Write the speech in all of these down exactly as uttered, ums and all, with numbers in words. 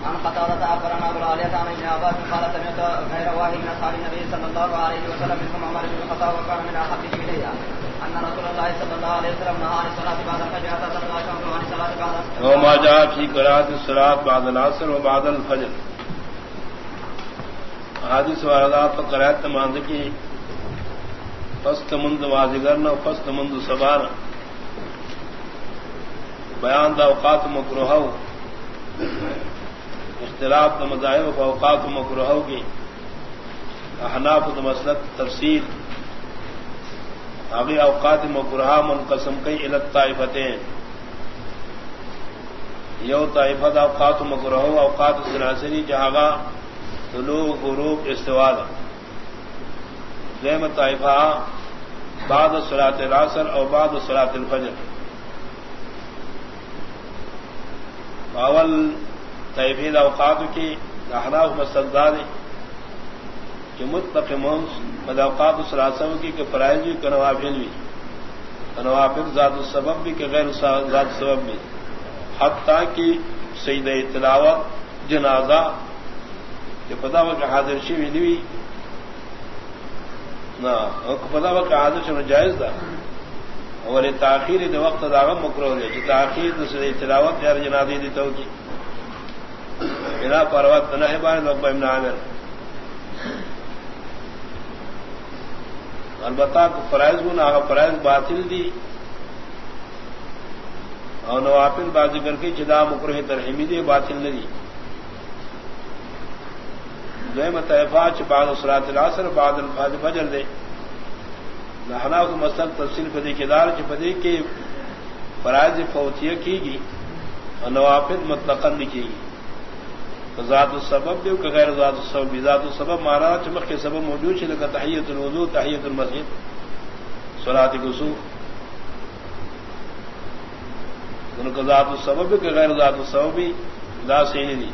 عن قتادة أخبرنا أبو العالية عن ابن عباس قال سمعت غير واحد من أصحاب النبي صلى الله عليه وسلم منهم عمر بن الخطاب وكان من أحبه إليها أن رسول الله صلى الله عليه وسلم نهى عن الصلاة بعد الفجر حتى تطلع الشمس وعن الصلاة بعد العصر وما جاء في قراءة الصلاة بعد العصر وبعد الفجر. حدیث واردات تو قرأت نماز کی فست مند واجگرنا فست مند سبانا بیان دا اوقات مکروہ اختلاف دا مذاہب و اوقات مکروہ کی احناف دا مسلک تفسیر ابھی اوقات مکروہ منقسم کئی الى طائفتین یو طائفہ دا اوقات مکروہ اوقات سلاسلی جہاں طلوع غروب استواء ذم طائفہ بعد صلاۃ العصر اور بعد صلاۃ الفجر. اول طائفین اوقات کی احناف مستدار کہ مطلق منص اوقات الثلاثہ کی کہ فرائض بھی کہ نوافل بھی نوافل ذات السبب بھی کہ غیر ذات سبب بھی حتیٰ کہ سجدہ تلاوت جنازہ کہ پتہ وہ کہ حاضر شی بھی نہیں نہ پتہ وہ کہ حاضر شی جائز تھا اور تاخیر دے وقت داغم مکروہ ہے کہ تاخیر سے تلاوت یا جنازے دی تو کی بنا پروت نہ ہے بان لوگ ابن عامر البتہ کو فرائض گنا فرائض باطل دی اور نوافل بازی کر کے جدا مکروہ ترحیمی دی باطل نہ دی. دویم طائفہ بعد صلاۃ العصر بعد الفجر دے نحنا کو مسئلہ تفصیل فدی کے دار کی فدی کے فرائض فوتیہ کی گی اور نوافل مطلقاً لکھی گی ذات السبب بھی کہ غیر ذات السبب بھی ذات السبب مانا چمک کے سبب موجود ہے لگا تحیۃ الوضو تحیۃ المسجد صلاۃ الوضو ان کا ذات السبب بھی کہ غیر ذات السبب بھی لا صحیح نہیں.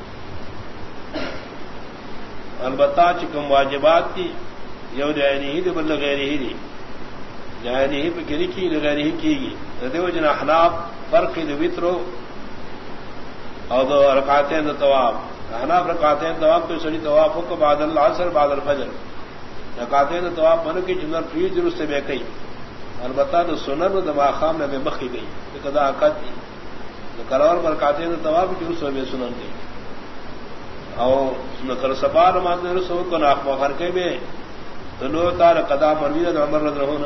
البتہ چکم واجبات کی یو جائنی ہی دی بل غیر ہی دی جائنی ہی پہ گری کی غیر ہی کی گی دیو جنا احناف فرق دی وترو اور دو رکعتین دا طواف احناف رکعتین طواف تو سڑی طواف کو بعد العصر بعد الفجر رکعتین دا طواف منو کی جنر فی درست سے بے کئی البتہ دا سنن دا ماخام میں بے مخی گئی قضا حقت دی کرور رکعتین دا طواف کی اس بے سنن دی اور نکر سبار ماندے رسو کو ناخ مخر کے میں طلوع تار قضا مروید عمر رضی اللہ عنہ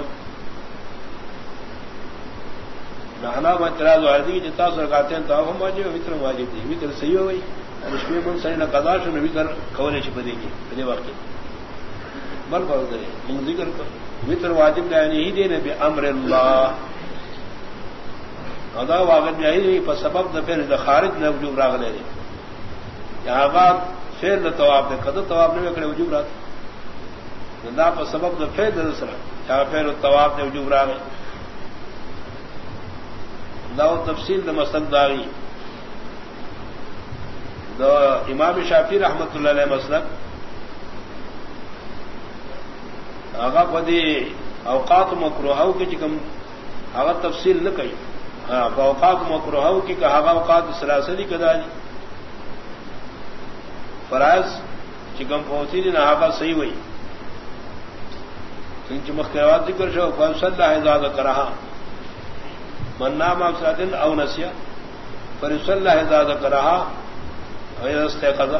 نحنا میں اعتراض واردی جتا سرکاتے ہیں تو ہم واجب وتر واجب دی وتر صحیح ہو گئی اس میں من سڑی نہ قضا شو نبی کر کھولے چھپدی کی پہلے وقت بل فرض کرے من ذکر کر وتر واجب یعنی ہی دینے بے امر اللہ ادا واجب نہیں پر سبب نہ پھر خارج نہ وجوب راغ لے یہاں بات فعل نہ طواف نے قد طواف نے کڑے وجوب رات نہ پر سبب نہ فعل دوسرا چاہے فعل طواف نے وجوب راغ داو تفصیل دا مسلک داغی دا امام شافعی رحمت اللہ علیہ مسلک آغا پدی اوقات مکروہو کی چکم آغا تفصیل نہ کئی ہاں اوقات مکروہو کی کہ آغا اوقات سلاسلی کدالی فرائض چکم پہنچی دی نہ آغا صحیح ہوئی سنچ مختلفات ذکر شو فصل اللہ زیادہ کرہا من نام افسرات او نسیا فرسل اللہ ازاد کرہا غیر استيقظ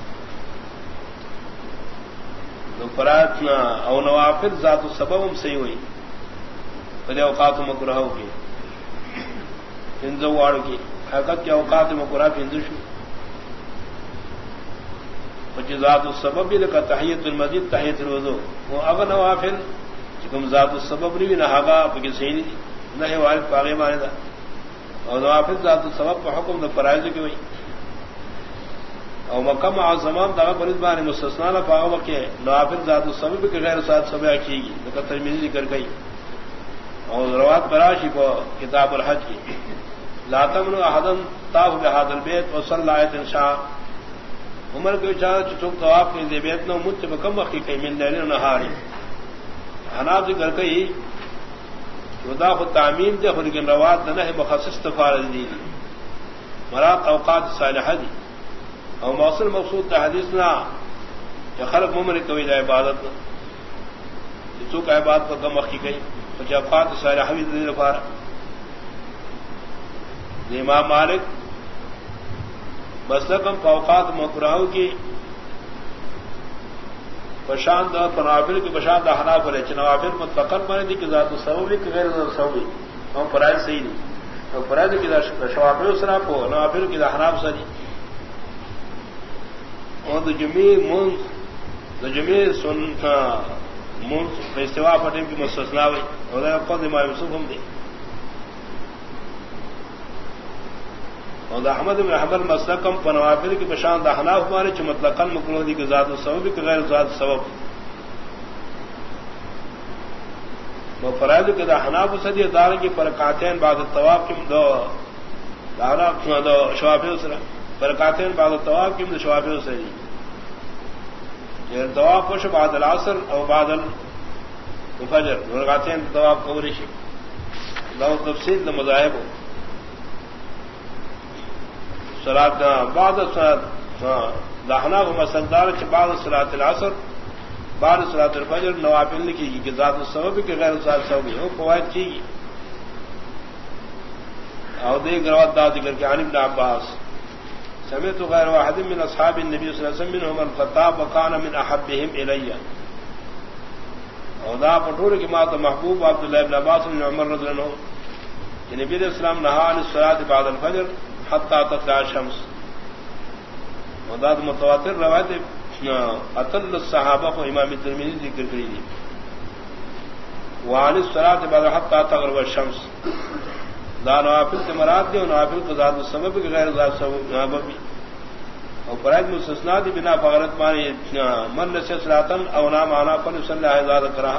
تو فراتنا او نوافل ذات السبب ہم صحیح ہوئی پہلے اوقات مکروہ کی ہندو واڑ کی حقیقت کے اوقات مکروہ ہندو شو کچھ ذات السبب بھی لکا تحیۃ المسجد تحیۃ الوضو وہ اگر نوافل چکم ذات السبب نہیں بھی نہ ہاگا بلکہ صحیح نہیں نہیں وارد پاگے مانے دا اور نوافل ذات السبب کا حکم دا فرائض کی ہوئی اور مکم عظمان دا فرض بانے مستثنیٰ نہ پاگا وقت نوافل ذات السبب کی غیر ذات سبب کی گی لکہ ترمذی ذکر گئی اور روات براشی کو کتاب الحج کی لا تمنوا احدا طاف بهذا البيت وصلى آیت انشاء عمر کو چاہ چوک طواف کے بیت نو مت بکم وقت کی من لیل و نہار حناب ذکر گئی خدا کو تعمیم دے خود کے روات نہ ہے مخصص تفارض دی مراد اوقات صالحہ دی اور موصل مقصود حدیث نہ کہ خلق ممر کوئی دا عبادت تو کا عبادت کو کم کی گئی تو جب فات سارے حوید رفار امام مالک مسلکم فوقات مکراہو کی پشاند نوافل کی پشاند حناف ہے نوافل متفقن مانے دی کہ ذات السبب کی غیر ذات السبب ہم فرائض صحیح نہیں اور فرائض کی شوافل اسرا کو نوافل کی حناف صحیح اور جمی منز جمی سنتا منز استوا پٹیم کی مستثنا ہوئی اور خود امام یوسف ہم دے اور احمد بن حنبل مسلکم پنوافل کی پشاند حناف مانے چ مطلقاً مکروہ دی کہ ذات السبب کی غیر ذات سبب وہ فرائض کے دا حناف صدی دار کی فرقاتین بعد الطواف کی دو دارا دو شوافی اسرا فرقاتین بعد الطواف کی دو شوافی اسری یہ طواف وش بعد العصر او بعد الفجر فرقاتین طواف قوری شی دو تفصیل دو مذاہب صلاۃ بعد صلاۃ دہنا و مسدار کے بعد صلاۃ العصر بعد صلاۃ الفجر نوافل لکھی گی کہ ذات السبب کے غیر ذات سبب ہو فوائد کی گی اور دیکھ روات دا ذکر کے عن ابن عباس سمعت غیر واحد من اصحاب النبي صلی اللہ علیہ وسلم منهم الخطاب وكان من احبهم الي اور دا پٹور کی مات محبوب عبداللہ ابن عباس بن عمر رضی اللہ عنہ کہ نبی علیہ السلام نہا عن الصلاۃ بعد الفجر حتى تطلع الشمس وداد متواتر روایت اطل الصحابہ کو امام ترمذی ذکر کری دی وعن الصلاۃ بعد حتى تغرب الشمس دا نوافل سے مراد دی نوافل کو ذات السبب کی غیر ذات سبب اور فرائض مستثنا دی بنا فغرت مانی من نسی صلاۃ او نام عنا فليصلي اذا ذکرها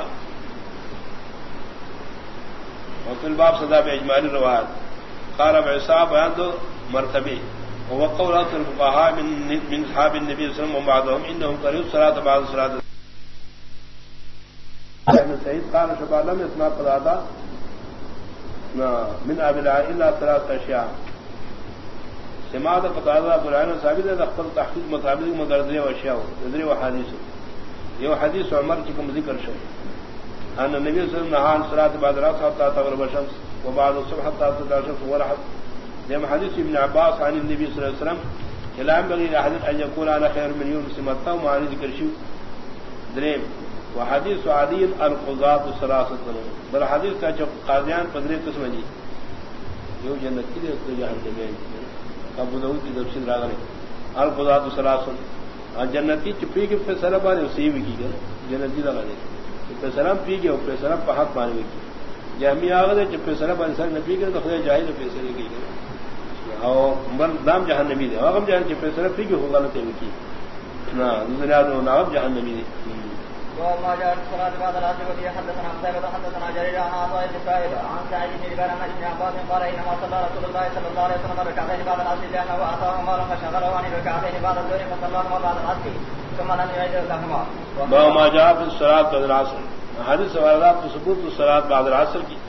وفي الباب صدا باجمالی روایت قال بعصاب بیان دو مرتبه هو قول اكثر الفقهاء من من اصحاب النبي صلى الله عليه وسلم وبعضهم انهم كانوا الصلاه بعد الصلاه ابن سعيد قال شباب لم يسمع قضاء من ابلا الا ثلاث اشياء سماع قضاء قران ثابت ہے اخبار تحقیق مطابق مدرجہ اشیاء ذری وحدیث یہ حدیث عمر کی ذکر شو ان النبي صلى الله عليه وسلم نهى عن الصلاه بعد العصر حتى تغرب الشمس وبعد الصبح حتى تطلع الشمس ورحت لما حديث ابن عباس عن النبي صلى الله عليه وسلم لا ينبغي لاحد ان يقول انا خير من يونس متى وما ذكر شيء دريم وحديث علي القضاة الثلاثه بل حديث کا جو قاضیان پندرہ قسم دی یہ جنت کی ہے جہنم میں ابو داؤد کی تفسیر راغ ہے القضاة الثلاثه جنتی چپی کے فیصلہ پر اسی بھی کی جنتی لگا دے فیصلہ پی گئے اور فیصلہ پر حق مانے گی جہمی آغاز ہے جب فیصلہ پر انسان نبی کرے تو خدا جاہد فیصلے کی اور نام جہان نبی دے آغم جہاں جب فیصلہ پی گئے ہوگا نتے کی نا دنیا نام جہان نبی دے وما جاء الصلاة بعد العصر وفي حدثنا قتيبة حدثنا جرير عن عطاء بن سائب عن سعيد بن جبير عن ابن عباس قال انما صلى رسول الله صلى الله عليه وسلم ركعتين بعد العصر لانه اعطاه مالا فشغله عن الركعتين بعد الظهر فصلاهما بعد العصر ثم لم يعد لهما. وما جاء في الصلاة بعد العصر حدیث واردات ثبوت الصلاة بعد العصر کی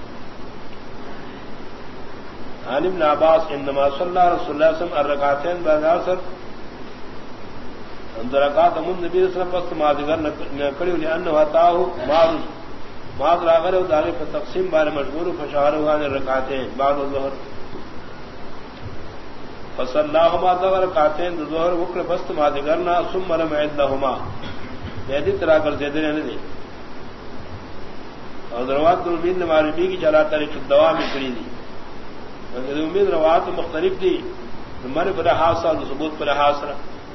عن ابن عباس انما صلى رسول الله صلى الله عليه وسلم الركعتين بعد العصر اندر رکعت من نبی صلی اللہ علیہ وسلم ماذگر نہ کڑی لانه اتاه مال ماذ راغر داغ پر تقسیم بار مجبور فشاروا عن الركعتين بعد الظهر فصلاهما ظهر ركعتين الظهر وقر بست ماذگر نہ ثم لم يعد لهما یہ طرح کر دے دے نہیں اور روات امید معرفی کی چلا طریق دوا میں کری دی مگر امید روات مختلف تھی ہمارے پر حاصل ثبوت پر حاصل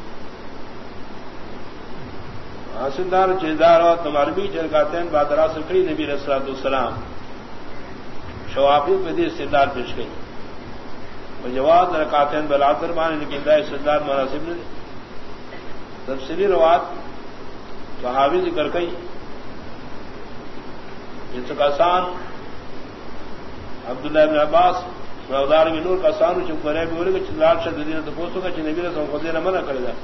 حاصلدار چیزدار اور تماربی چرکاتین بادرا سے کڑی نبی علیہ الصلوۃ والسلام شوافی پہ دی استدلال پیش گئی اور جواب رکعتین بلادر مان لیکن دا استدلال مناسب نہیں تفصیلی روات صحابی ذکر کئی اس کا آسان عبداللہ ابن عباس مودار کی نور کا آسان چپ کرے بولے کہ چلال شدید تو پوچھو گا نبی نے سب خدے نہ منع کرے گا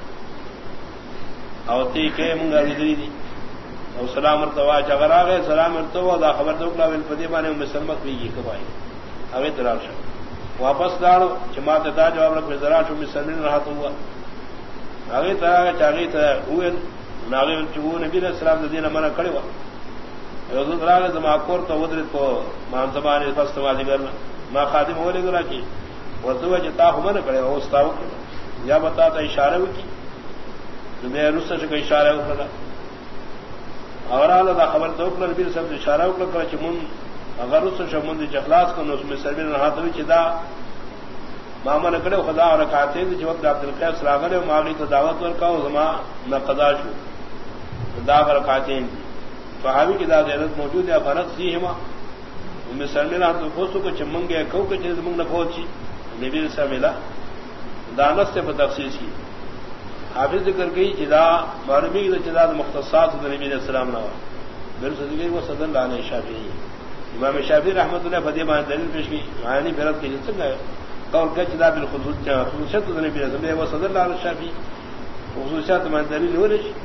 اوتی کے منگا ودری دی اور سلام مرتوا اگر آ گئے سلام مرتوا دا خبر دو کلا پدی بانے میں سلمت بھی یہ کبائی اوے دراش واپس داڑو جماعت دا جواب رکھ ذرا تو مسلمین رہا تو ہوا آگے طرح چاگی تھا ہوئے ناغے چبو نبی علیہ السلام دین منع کھڑے ہوا حضرت راغ زماکور تو ودرت کو مان زبان فست والی کرنا ما خادم ہو لے گرا کی ورتو جتا ہو من کھڑے ہو استاو یا بتا تا اشارہ کی تو میں رس سے کوئی اشارہ کرا اور اعلی خبر تو نبی صلی اللہ علیہ وسلم اشارہ کر کہ من اگر اس شمن دی اخلاص کو اس میں سربن رہا تو چدا ماما نے کڑے خدا اور کہتے ہیں جو عبد القیس راغلے مالی تو دعوت ورکا او زما نہ قضا شو دا برکاتیں ہیں صحابی کی ذات حضرت موجود ہے فرض سی ہما میں سربن رہا تو پوچھو کہ چمنگے کو کہ چیز منگ نہ پہنچی نبی سے ملا دانت سے تخصیص کی حافظ ذکر گئی جدا معلومی کی جدا مختصات نبی علیہ السلام نے میرے صدیقے کو صدر لانے شافعی امام شافعی رحمۃ اللہ فدیمہ دلیل پیش کی عینی فرض کی جس کا قول کہ جدا بالخصوص خصوصیت نبی علیہ السلام وہ صدر لانے شافعی خصوصیت میں دلیل ہو رہی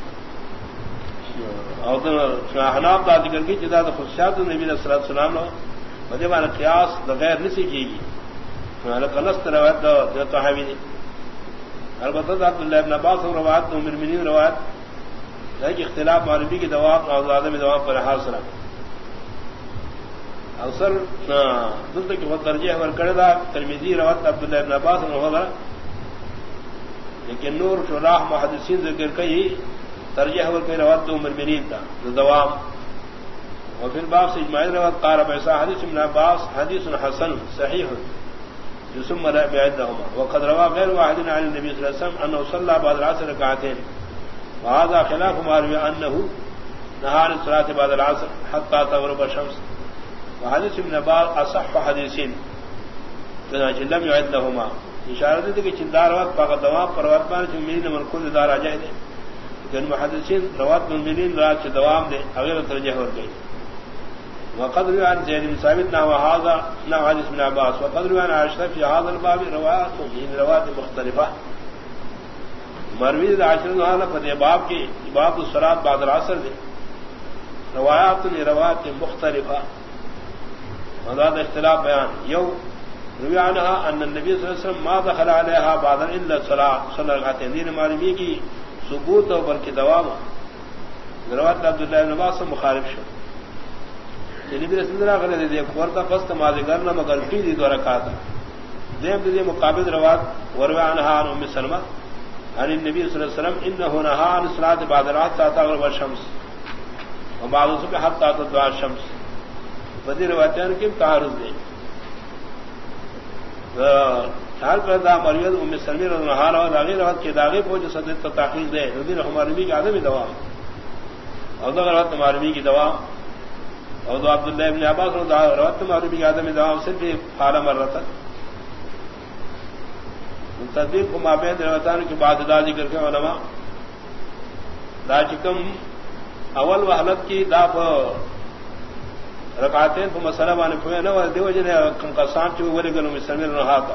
اور حناف کا ذکر کی جدا خصوصیات نبی علیہ السلام نے فدیمہ قیاس بغیر نہیں سیکھی گی القنص روایت جو صحابی نے البتہ عبداللہ ابن عباس اور روایت ام المؤمنین روایت ہے کہ اختلاف معربی کی دوا اور آدمی دوا پر حاصل اکثر دل کی بہت درجہ ہے کردہ ترمیزی روایت عبداللہ ابن عباس اور لیکن نور شراح محدثین ذکر کئی ترجیح اور کئی روایت ام المؤمنین تھا دوام اور پھر باب سے اجماعی روایت قال ایسا حدیث ابن عباس حدیث حسن صحیح جسم لا بعدهما وقد روى غير واحد عن النبي صلى الله عليه وسلم انه صلى بعد العصر ركعتين وهذا خلاف ما روي انه نهى عن الصلاه بعد العصر حتى تغرب الشمس وحديث ابن عباس اصح حديثين لكن لم يعد لهما اشاره ہے کہ چندار وقت فقط دوام پروات پر جمعین من كل دار اجازت ہے لیکن محدثین روات منبلین رات سے دوام دے اگر ترجیح ہو گئی وقد روى عن زيد بن ثابت نحو هذا نحو حديث ابن عباس وقد روى عن عائشة في هذا الباب روایات من روایات مختلفة مروی عائشہ عنہ نے باب کی باب الصلاة بعد العصر دے روایات من روایات مختلفة وذات اختلاف بیان یو روی عنها ان النبي صلی اللہ علیہ وسلم ما دخل عليها بعد الا الصلاة صلی رکعتين دین مروی کی ثبوت اور بلکہ دوام روایت عبداللہ بن عباس سے مخالف شو نبی رسول اللہ صلی اللہ علیہ وسلم ورتا قصد ماضی کرنا مگر فی دی دو رکعت دیم دی مقابل روایت وروی عنها عن ام سلمہ عن النبي صلی اللہ علیہ وسلم انه نهى عن الصلاة بعد العصر حتى تغرب الشمس وبعد الصبح حتى تطلع الشمس بدی روایتیں کی تعارض دے حال پیدا مرید ام سلمہ رضی اللہ عنہا اور داغی روایت کے داغی پہنچ صدر تحقیق دے رضی ہماری بھی عدم دوام اور دغه روایت ہماری کی دوام اور دو عبداللہ ابن عباس اور روایت معروفی آدم دوام صرف حالہ مرتا تصدیق کو مابین روایتان کی بات ادا ذکر کے علماء دا چکم اول وحلت کی دا رکعتین تو مسئلہ بانے پوئے نہ دیو جنے کم قسام چو ولی گلو مسلمین رہا تھا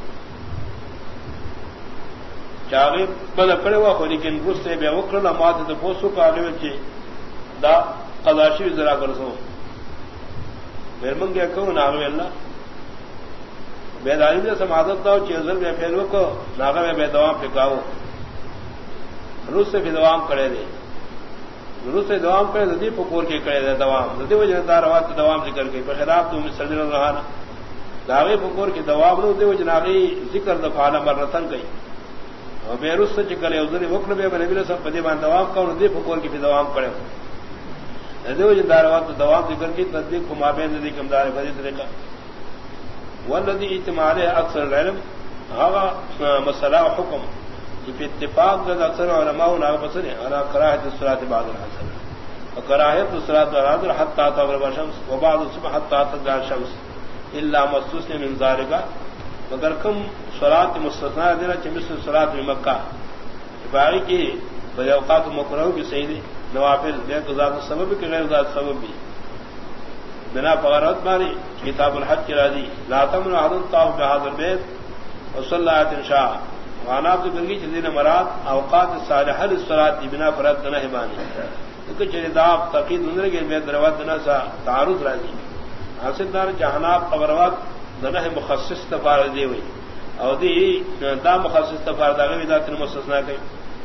چاغی بنا کڑے ہوا خو لیکن روس سے بے وکرنا مات تو پوسو کا علیو چی دا قضاشی ذرا کرسو پھر منگ گیا کہوں ناغوی اللہ بیداری نے سمادت داو چیزر بے پھیلو کو ناغوی بے دوام پھکاو روس سے بھی دوام کرے دے روس سے دوام کرے دے دی پکور کے کرے دے دوام دی وجہ دار روات دوام ذکر کے بخلاف تو مسلم رہانا داغی پکور کی دوام نو دی وجہ ناغی ذکر دفعالا مرتن گئی اور بے روس سے چکلے ازری وقت بے بنبیل سب پدیمان دوام کرو دی پکور کی بھی دوام کرے دیو جنداروات دوام ذکر کی تصدیق کو مابین ندی کمدار فضی طریقہ والذی اجتماع اکثر العلم هذا مسئلہ حکم کہ اتفاق کا اکثر علماء نے پسند ہے على کراہت الصلاۃ بعد العصر وکراہت الصلاۃ بعد العصر حتى تغرب الشمس وبعد الصبح حتى تطلع الشمس الا مستثنى من ذلك مگر کم صلاۃ مستثنى دینا کہ مثل صلاۃ مکہ باقی کی بڑے اوقات مکروہ بھی صحیح ہے نوافل دیکھ ذات سبب کے غیر ذات سبب بھی بنا فغرت ماری کتاب الحج کی راضی لا تمن احد طاف بهذا البيت وصلى ان شاء وانا عبد الگی جدین مراد اوقات صالحہ للصلاۃ بنا فرض نہ بانی کہ جدا تقید نظر کے بے دروات نہ سا تعارض راضی حاصل دار جہناب خبروات نہ مخصص تفارض دی ہوئی اور دی دا مخصص تفارض اگے ذات مستثنا کہ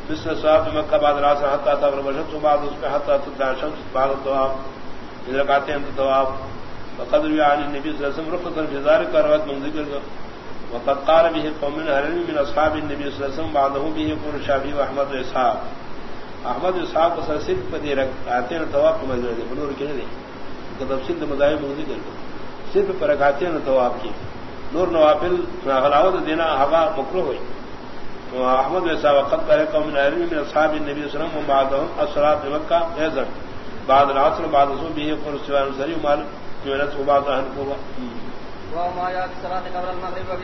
مثل صلاة مکہ بعد العصر حتى تغرب الشمس وبعد الصبح حتى تطلع الشمس بعد الطواف اذا ركعتين الطواف وقد روي عن النبي صلى الله عليه وسلم رخصا في ذلك رواه من ذكر وقد قال به قوم من اهل العلم من اصحاب النبي صلى الله عليه وسلم بعده به يقول الشافعي واحمد واسحاق احمد اسحاق کو صرف پدی رکعتين الطواف کو مذہب ہے بنور کے نہیں کہ تفصیل مذاہب من ذکر صرف پر رکعتين الطواف کی نور نوافل غلاوت دینا ہوا مکروہ ہوئی احمد ویسا وقت کرے قوم من اهل العلم من اصحاب النبي صلى الله عليه وسلم وبعدهم الصلاه بمكه ايضا بعد العصر بعد الصبح به يقول سوى السري ومال جنت وبعد اهل القرى وما يا صلاه قبل المغرب